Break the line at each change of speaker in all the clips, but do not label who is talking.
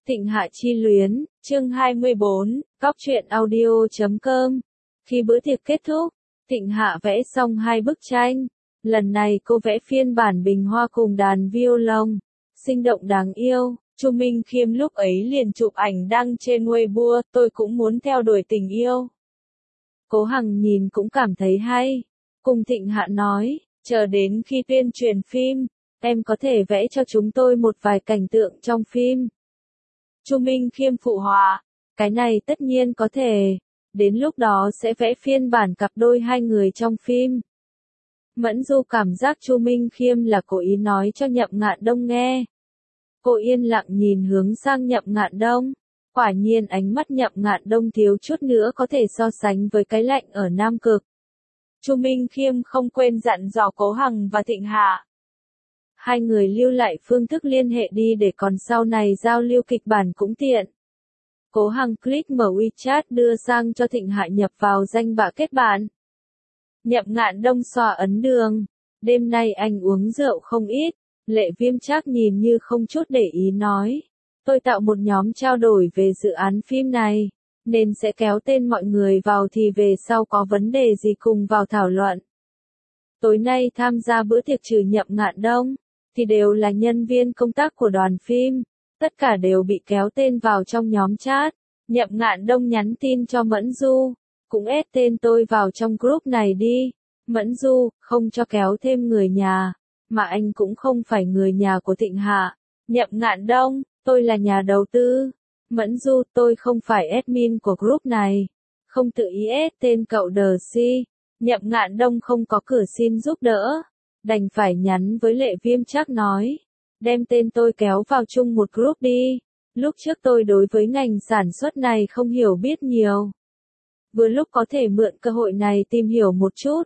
Thịnh Hạ Chi Luyến, chương 24, Cóc truyện audio.com. Khi bữa tiệc kết thúc, Thịnh Hạ vẽ xong 2 bức tranh. Lần này cô vẽ phiên bản bình hoa cùng đàn violon, sinh động đáng yêu. Chu Minh Khiêm lúc ấy liền chụp ảnh đăng trên Weibo, tôi cũng muốn theo đuổi tình yêu. Cố Hằng nhìn cũng cảm thấy hay. Cùng Thịnh Hạ nói, chờ đến khi tuyên truyền phim, em có thể vẽ cho chúng tôi một vài cảnh tượng trong phim. Chu Minh Khiêm phụ họa, cái này tất nhiên có thể, đến lúc đó sẽ vẽ phiên bản cặp đôi hai người trong phim. Mẫn Du cảm giác Chu Minh Khiêm là cố ý nói cho Nhậm Ngạn Đông nghe. Cô yên lặng nhìn hướng sang Nhậm Ngạn Đông, quả nhiên ánh mắt Nhậm Ngạn Đông thiếu chút nữa có thể so sánh với cái lạnh ở Nam Cực. Chu Minh Khiêm không quên dặn dò Cố Hằng và Thịnh Hạ. Hai người lưu lại phương thức liên hệ đi để còn sau này giao lưu kịch bản cũng tiện. Cố Hằng click mở WeChat đưa sang cho Thịnh Hạ nhập vào danh bạ kết bạn. Nhậm Ngạn Đông xòa ấn đường. Đêm nay anh uống rượu không ít. Lệ Viêm Trác nhìn như không chút để ý nói. Tôi tạo một nhóm trao đổi về dự án phim này, nên sẽ kéo tên mọi người vào thì về sau có vấn đề gì cùng vào thảo luận. Tối nay tham gia bữa tiệc trừ Nhậm Ngạn Đông, thì đều là nhân viên công tác của đoàn phim, tất cả đều bị kéo tên vào trong nhóm chat. Nhậm Ngạn Đông nhắn tin cho Mẫn Du, cũng ép tên tôi vào trong group này đi. Mẫn Du, không cho kéo thêm người nhà, mà anh cũng không phải người nhà của Thịnh Hạ. Nhậm Ngạn Đông, tôi là nhà đầu tư. Mẫn Du, tôi không phải admin của group này, không tự ý ép tên cậu đờ si. Nhậm Ngạn Đông không có cửa xin giúp đỡ, đành phải nhắn với Lệ Viêm Trác nói, đem tên tôi kéo vào chung một group đi. Lúc trước tôi đối với ngành sản xuất này không hiểu biết nhiều, vừa lúc có thể mượn cơ hội này tìm hiểu một chút.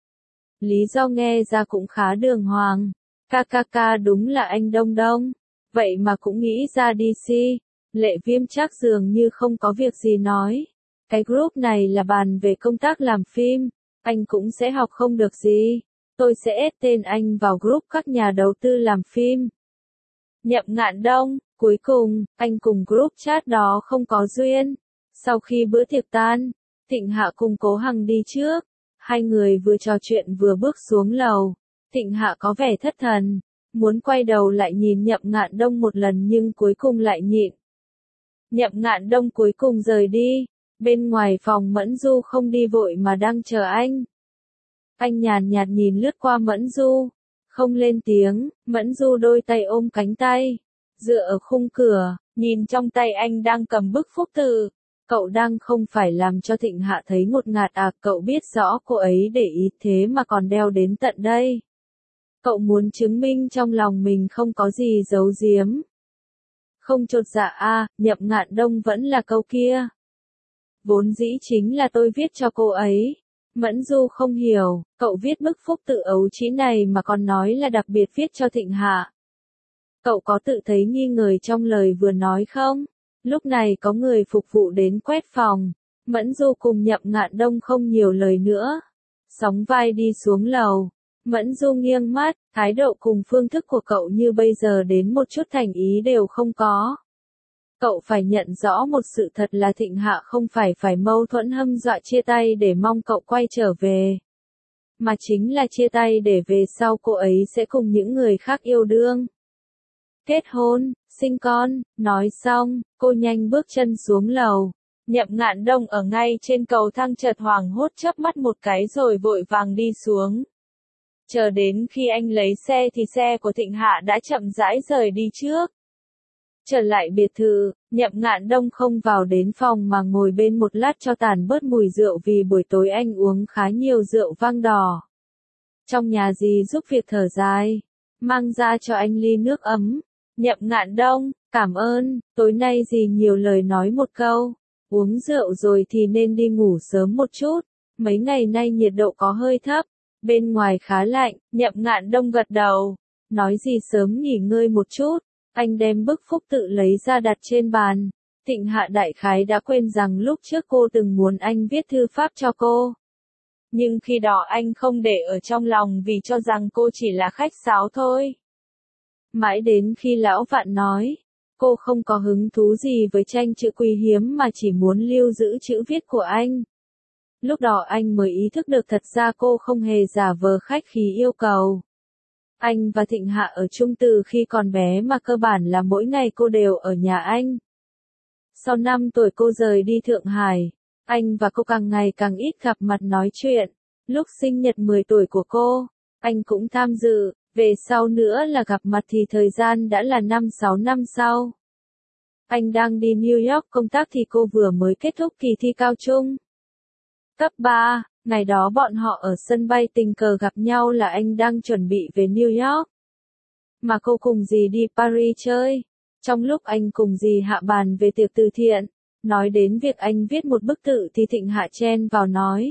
Lý do nghe ra cũng khá đường hoàng. KKK đúng là anh Đông Đông, vậy mà cũng nghĩ ra DC. Lệ Viêm Trác dường như không có việc gì nói, cái group này là bàn về công tác làm phim, anh cũng sẽ học không được gì. Tôi sẽ ép tên anh vào group các nhà đầu tư làm phim. Nhậm Ngạn Đông, cuối cùng, anh cùng group chat đó không có duyên. Sau khi bữa tiệc tan, Thịnh Hạ cùng Cố Hằng đi trước. Hai người vừa trò chuyện vừa bước xuống lầu. Thịnh Hạ có vẻ thất thần, muốn quay đầu lại nhìn Nhậm Ngạn Đông một lần nhưng cuối cùng lại nhịn. Nhậm Ngạn Đông cuối cùng rời đi. Bên ngoài phòng Mẫn Du không đi vội mà đang chờ anh. Anh nhàn nhạt nhìn lướt qua Mẫn Du, không lên tiếng. Mẫn Du đôi tay ôm cánh tay, dựa ở khung cửa, nhìn trong tay anh đang cầm bức phúc tự. Cậu đang không phải làm cho Thịnh Hạ thấy ngột ngạt à? Cậu biết rõ cô ấy để ý thế mà còn đeo đến tận đây. Cậu muốn chứng minh trong lòng mình không có gì giấu giếm. Không chột dạ à? Nhậm Ngạn Đông vẫn là câu kia. Vốn dĩ chính là tôi viết cho cô ấy. Mẫn Du không hiểu, cậu viết bức phúc tự ấu trĩ này mà còn nói là đặc biệt viết cho Thịnh Hạ. Cậu có tự thấy nghi ngờ trong lời vừa nói không? Lúc này có người phục vụ đến quét phòng. Mẫn Du cùng Nhậm Ngạn Đông không nhiều lời nữa, sóng vai đi xuống lầu. Mẫn Du nghiêng mắt, thái độ cùng phương thức của cậu như bây giờ đến một chút thành ý đều không có. Cậu phải nhận rõ một sự thật là Thịnh Hạ không phải mâu thuẫn hâm dọa chia tay để mong cậu quay trở về, mà chính là chia tay để về sau cô ấy sẽ cùng những người khác yêu đương, kết hôn, sinh con. Nói xong, cô nhanh bước chân xuống lầu. Nhậm Ngạn Đông ở ngay trên cầu thang chợt hoảng hốt chớp mắt một cái rồi vội vàng đi xuống. Chờ đến khi anh lấy xe thì xe của Thịnh Hạ đã chậm rãi rời đi trước. Trở lại biệt thự, Nhậm Ngạn Đông không vào đến phòng mà ngồi bên một lát cho tàn bớt mùi rượu vì buổi tối anh uống khá nhiều rượu vang đỏ. Trong nhà dì giúp việc thở dài, mang ra cho anh ly nước ấm. Nhậm Ngạn Đông, cảm ơn, tối nay dì nhiều lời nói một câu. Uống rượu rồi thì nên đi ngủ sớm một chút, mấy ngày nay nhiệt độ có hơi thấp, bên ngoài khá lạnh. Nhậm Ngạn Đông gật đầu, nói dì sớm nghỉ ngơi một chút. Anh đem bức phúc tự lấy ra đặt trên bàn. Thịnh Hạ đại khái đã quên rằng lúc trước cô từng muốn anh viết thư pháp cho cô. Nhưng khi đó anh không để ở trong lòng vì cho rằng cô chỉ là khách sáo thôi. Mãi đến khi lão Vạn nói, Cô không có hứng thú gì với tranh chữ quý hiếm mà chỉ muốn lưu giữ chữ viết của anh. Lúc đó anh mới ý thức được thật ra cô không hề giả vờ khách khí yêu cầu. Anh và Thịnh Hạ ở chung từ khi còn bé mà cơ bản là mỗi ngày cô đều ở nhà anh. Sau 5 tuổi cô rời đi Thượng Hải, anh và cô càng ngày càng ít gặp mặt nói chuyện. Lúc sinh nhật 10 tuổi của cô, anh cũng tham dự, về sau nữa là gặp mặt thì thời gian đã là 5-6 năm sau. Anh đang đi New York công tác thì cô vừa mới kết thúc kỳ thi cao trung. Cấp 3, ngày đó bọn họ ở sân bay tình cờ gặp nhau là anh đang chuẩn bị về New York. Mà cô cùng dì đi Paris chơi. Trong lúc anh cùng dì Hạ bàn về tiệc từ thiện, nói đến việc anh viết một bức tự thì Thịnh Hạ chen vào nói.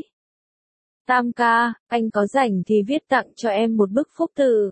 Tam ca, anh có rảnh thì viết tặng cho em một bức phúc tự.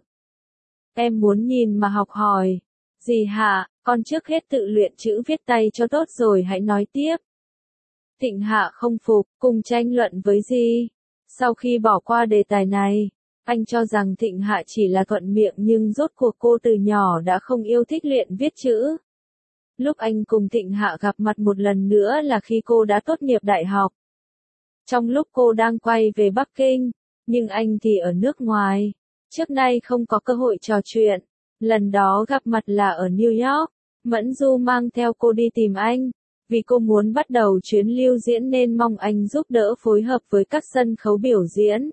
Em muốn nhìn mà học hỏi. Dì Hạ, con trước hết tự luyện chữ viết tay cho tốt rồi hãy nói tiếp. Thịnh Hạ không phục, cùng tranh luận với dì. Sau khi bỏ qua đề tài này, anh cho rằng Thịnh Hạ chỉ là thuận miệng nhưng rốt cuộc cô từ nhỏ đã không yêu thích luyện viết chữ. Lúc anh cùng Thịnh Hạ gặp mặt một lần nữa là khi cô đã tốt nghiệp đại học. Trong lúc cô đang quay về Bắc Kinh, nhưng anh thì ở nước ngoài. Trước nay không có cơ hội trò chuyện. Lần đó gặp mặt là ở New York. Mẫn Du mang theo cô đi tìm anh. Vì cô muốn bắt đầu chuyến lưu diễn nên mong anh giúp đỡ phối hợp với các sân khấu biểu diễn.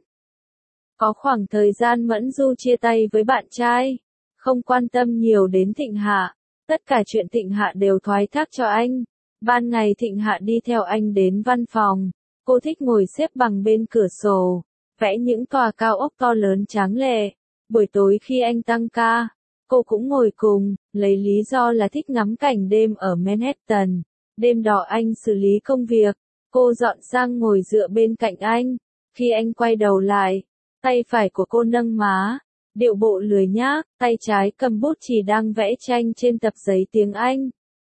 Có khoảng thời gian Mẫn Du chia tay với bạn trai. Không quan tâm nhiều đến Thịnh Hạ. Tất cả chuyện Thịnh Hạ đều thoái thác cho anh. Ban ngày Thịnh Hạ đi theo anh đến văn phòng. Cô thích ngồi xếp bằng bên cửa sổ, vẽ những tòa cao ốc to lớn tráng lệ. Buổi tối khi anh tăng ca, cô cũng ngồi cùng, lấy lý do là thích ngắm cảnh đêm ở Manhattan. Đêm đó anh xử lý công việc, cô dọn sang ngồi dựa bên cạnh anh. Khi anh quay đầu lại, tay phải của cô nâng má, điệu bộ lười nhác, tay trái cầm bút chì đang vẽ tranh trên tập giấy tiếng Anh.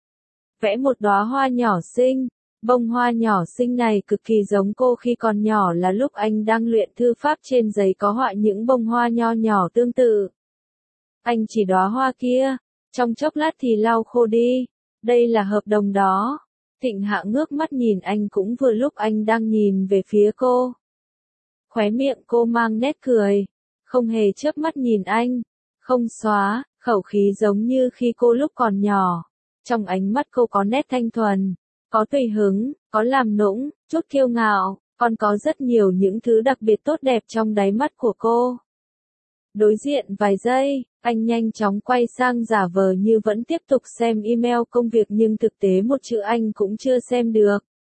Vẽ một đóa hoa nhỏ xinh. Bông hoa nhỏ xinh này cực kỳ giống cô khi còn nhỏ là lúc anh đang luyện thư pháp trên giấy có họa những bông hoa nho nhỏ tương tự. Anh chỉ đóa hoa kia, trong chốc lát thì lau khô đi. Đây là hợp đồng đó. Thịnh Hạ ngước mắt nhìn anh cũng vừa lúc anh đang nhìn về phía cô. Khóe miệng cô mang nét cười, không hề chớp mắt nhìn anh, không xóa, khẩu khí giống như khi cô lúc còn nhỏ. Trong ánh mắt cô có nét thanh thuần. Có tùy hứng, có làm nũng, chút kiêu ngạo, còn có rất nhiều những thứ đặc biệt tốt đẹp trong đáy mắt của cô. Đối diện vài giây, anh nhanh chóng quay sang giả vờ như vẫn tiếp tục xem email công việc nhưng thực tế một chữ anh cũng chưa xem được.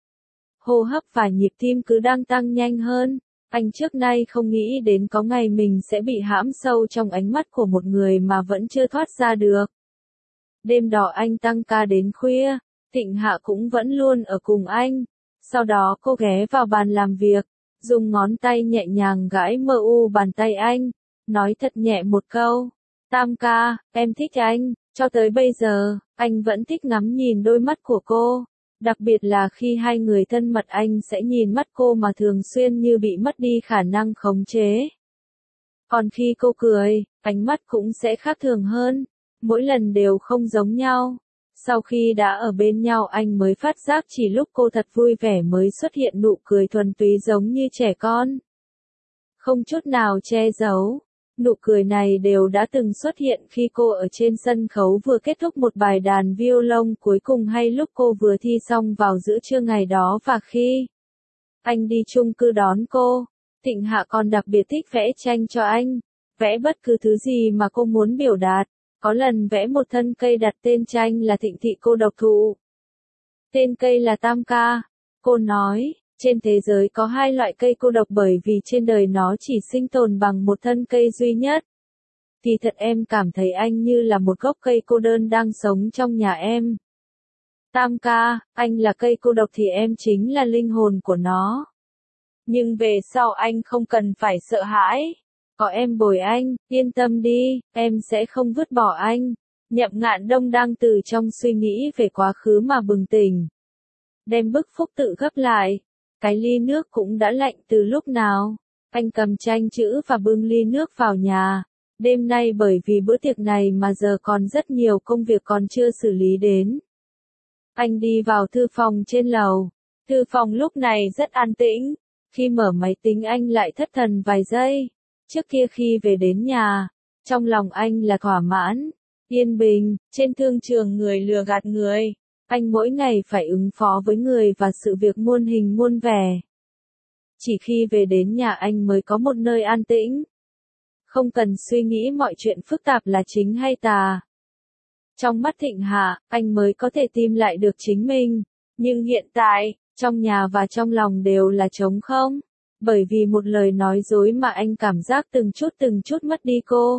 Hô hấp và nhịp tim cứ đang tăng nhanh hơn. Anh trước nay không nghĩ đến có ngày mình sẽ bị hãm sâu trong ánh mắt của một người mà vẫn chưa thoát ra được. Đêm đó anh tăng ca đến khuya. Thịnh Hạ cũng vẫn luôn ở cùng anh. Sau đó cô ghé vào bàn làm việc, dùng ngón tay nhẹ nhàng gãi mờ u bàn tay anh, nói thật nhẹ một câu. Tam ca, em thích anh. Cho tới bây giờ, anh vẫn thích ngắm nhìn đôi mắt của cô. Đặc biệt là khi hai người thân mật anh sẽ nhìn mắt cô mà thường xuyên như bị mất đi khả năng khống chế. Còn khi cô cười, ánh mắt cũng sẽ khác thường hơn. Mỗi lần đều không giống nhau. Sau khi đã ở bên nhau anh mới phát giác chỉ lúc cô thật vui vẻ mới xuất hiện nụ cười thuần túy giống như trẻ con. Không chút nào che giấu. Nụ cười này đều đã từng xuất hiện khi cô ở trên sân khấu vừa kết thúc một bài đàn violon cuối cùng hay lúc cô vừa thi xong vào giữa trưa ngày đó và khi anh đi chung cư đón cô. Thịnh Hạ còn đặc biệt thích vẽ tranh cho anh. Vẽ bất cứ thứ gì mà cô muốn biểu đạt. Có lần vẽ một thân cây đặt tên tranh là Thịnh Thị Cô Độc Thụ. Tên cây là Tam Ca. Cô nói, trên thế giới có hai loại cây cô độc bởi vì trên đời nó chỉ sinh tồn bằng một thân cây duy nhất. Thì thật em cảm thấy anh như là một gốc cây cô đơn đang sống trong nhà em. Tam ca, anh là cây cô độc thì em chính là linh hồn của nó. Nhưng về sau anh không cần phải sợ hãi. Có em bồi anh, yên tâm đi, em sẽ không vứt bỏ anh. Nhậm Ngạn Đông đang từ trong suy nghĩ về quá khứ mà bừng tỉnh. Đem bức phúc tự gấp lại. Cái ly nước cũng đã lạnh từ lúc nào. Anh cầm tranh chữ và bưng ly nước vào nhà. Đêm nay bởi vì bữa tiệc này mà giờ còn rất nhiều công việc còn chưa xử lý đến. Anh đi vào thư phòng trên lầu. Thư phòng lúc này rất an tĩnh. Khi mở máy tính anh lại thất thần vài giây. Trước kia khi về đến nhà, trong lòng anh là thỏa mãn, yên bình, trên thương trường người lừa gạt người. Anh mỗi ngày phải ứng phó với người và sự việc muôn hình muôn vẻ. Chỉ khi về đến nhà anh mới có một nơi an tĩnh. Không cần suy nghĩ mọi chuyện phức tạp là chính hay tà. Trong mắt Thịnh Hạ, anh mới có thể tìm lại được chính mình. Nhưng hiện tại, trong nhà và trong lòng đều là trống không. Bởi vì một lời nói dối mà anh cảm giác từng chút mất đi cô.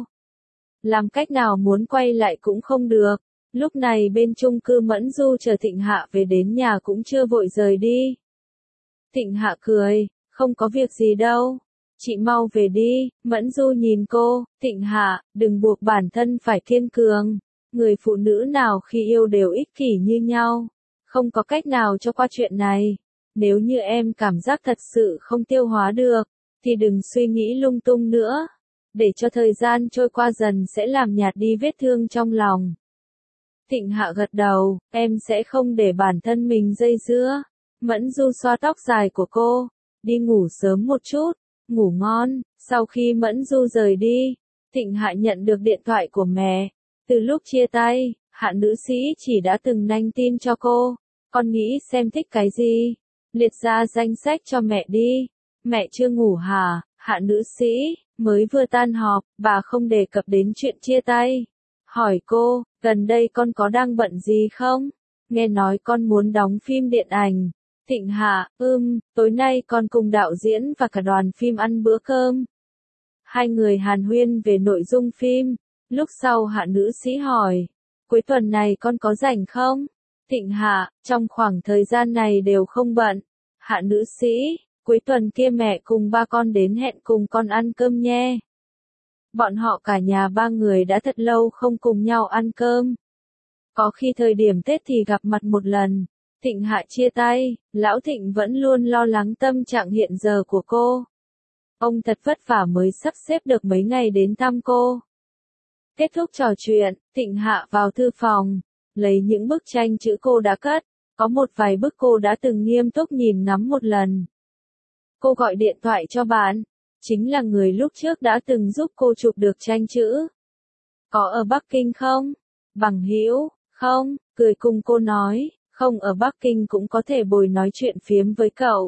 Làm cách nào muốn quay lại cũng không được. Lúc này bên chung cư Mẫn Du chờ Thịnh Hạ về đến nhà cũng chưa vội rời đi. Thịnh Hạ cười, không có việc gì đâu. Chị mau về đi. Mẫn Du nhìn cô, Thịnh Hạ, đừng buộc bản thân phải kiên cường. Người phụ nữ nào khi yêu đều ích kỷ như nhau. Không có cách nào cho qua chuyện này. Nếu như em cảm giác thật sự không tiêu hóa được, thì đừng suy nghĩ lung tung nữa. Để cho thời gian trôi qua dần sẽ làm nhạt đi vết thương trong lòng. Thịnh Hạ gật đầu, em sẽ không để bản thân mình dây dưa. Mẫn Du xoa tóc dài của cô, đi ngủ sớm một chút, ngủ ngon. Sau khi Mẫn Du rời đi, Thịnh Hạ nhận được điện thoại của mẹ. Từ lúc chia tay, Hạ nữ sĩ chỉ đã từng nhắn tin cho cô, con nghĩ xem thích cái gì, liệt ra danh sách cho mẹ đi. Mẹ chưa ngủ hả? Hạ nữ sĩ, mới vừa tan họp, bà không đề cập đến chuyện chia tay. Hỏi cô, gần đây con có đang bận gì không? Nghe nói con muốn đóng phim điện ảnh. Thịnh Hạ, tối nay con cùng đạo diễn và cả đoàn phim ăn bữa cơm. Hai người hàn huyên về nội dung phim. Lúc sau Hạ nữ sĩ hỏi, cuối tuần này con có rảnh không? Thịnh Hạ, trong khoảng thời gian này đều không bận. Hạ nữ sĩ, cuối tuần kia mẹ cùng ba con đến hẹn cùng con ăn cơm nhé. Bọn họ cả nhà ba người đã thật lâu không cùng nhau ăn cơm. Có khi thời điểm Tết thì gặp mặt một lần. Thịnh Hạ chia tay, Lão Thịnh vẫn luôn lo lắng tâm trạng hiện giờ của cô. Ông thật vất vả mới sắp xếp được mấy ngày đến thăm cô. Kết thúc trò chuyện, Thịnh Hạ vào thư phòng, lấy những bức tranh chữ cô đã cất. Có một vài bức cô đã từng nghiêm túc nhìn ngắm một lần. Cô gọi điện thoại cho bạn, chính là người lúc trước đã từng giúp cô chụp được tranh chữ. Có ở Bắc Kinh không? Bằng hữu, không, cười cùng cô nói, không ở Bắc Kinh cũng có thể bồi nói chuyện phiếm với cậu.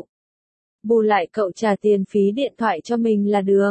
Bù lại cậu trả tiền phí điện thoại cho mình là được.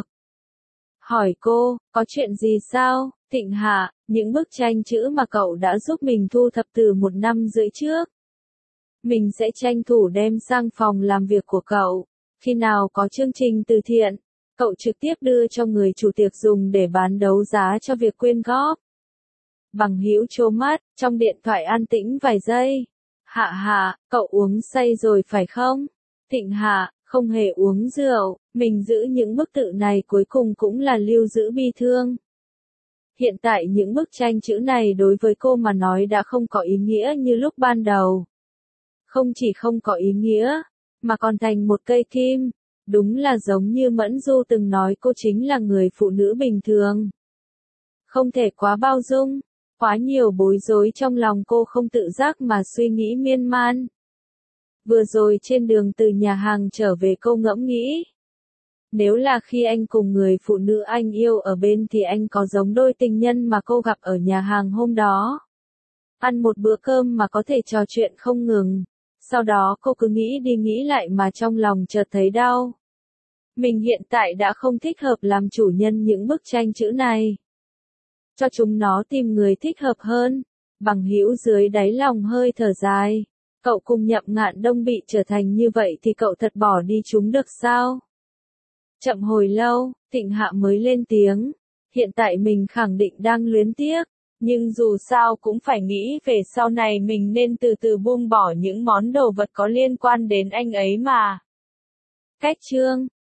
Hỏi cô, có chuyện gì sao? Thịnh Hạ, những bức tranh chữ mà cậu đã giúp mình thu thập từ 1 năm rưỡi trước. Mình sẽ tranh thủ đem sang phòng làm việc của cậu. Khi nào có chương trình từ thiện, cậu trực tiếp đưa cho người chủ tiệc dùng để bán đấu giá cho việc quyên góp. Bằng hữu trố mắt, trong điện thoại an tĩnh vài giây. Hạ Hạ, cậu uống say rồi phải không? Thịnh Hạ, không hề uống rượu, mình giữ những bức tự này cuối cùng cũng là lưu giữ bi thương. Hiện tại những bức tranh chữ này đối với cô mà nói đã không có ý nghĩa như lúc ban đầu. Không chỉ không có ý nghĩa, mà còn thành một cây kim. Đúng là giống như Mẫn Du từng nói cô chính là người phụ nữ bình thường. Không thể quá bao dung, quá nhiều bối rối trong lòng cô không tự giác mà suy nghĩ miên man. Vừa rồi trên đường từ nhà hàng trở về cô ngẫm nghĩ. Nếu là khi anh cùng người phụ nữ anh yêu ở bên thì anh có giống đôi tình nhân mà cô gặp ở nhà hàng hôm đó. Ăn một bữa cơm mà có thể trò chuyện không ngừng. Sau đó cô cứ nghĩ đi nghĩ lại mà trong lòng chợt thấy đau. Mình hiện tại đã không thích hợp làm chủ nhân những bức tranh chữ này. Cho chúng nó tìm người thích hợp hơn. Bằng hữu dưới đáy lòng hơi thở dài. Cậu cùng Nhậm Ngạn Đông bị trở thành như vậy thì cậu thật bỏ đi chúng được sao? Chậm hồi lâu, Thịnh Hạ mới lên tiếng. Hiện tại mình khẳng định đang luyến tiếc. Nhưng dù sao cũng phải nghĩ về sau này mình nên từ từ buông bỏ những món đồ vật có liên quan đến anh ấy mà. Cách chương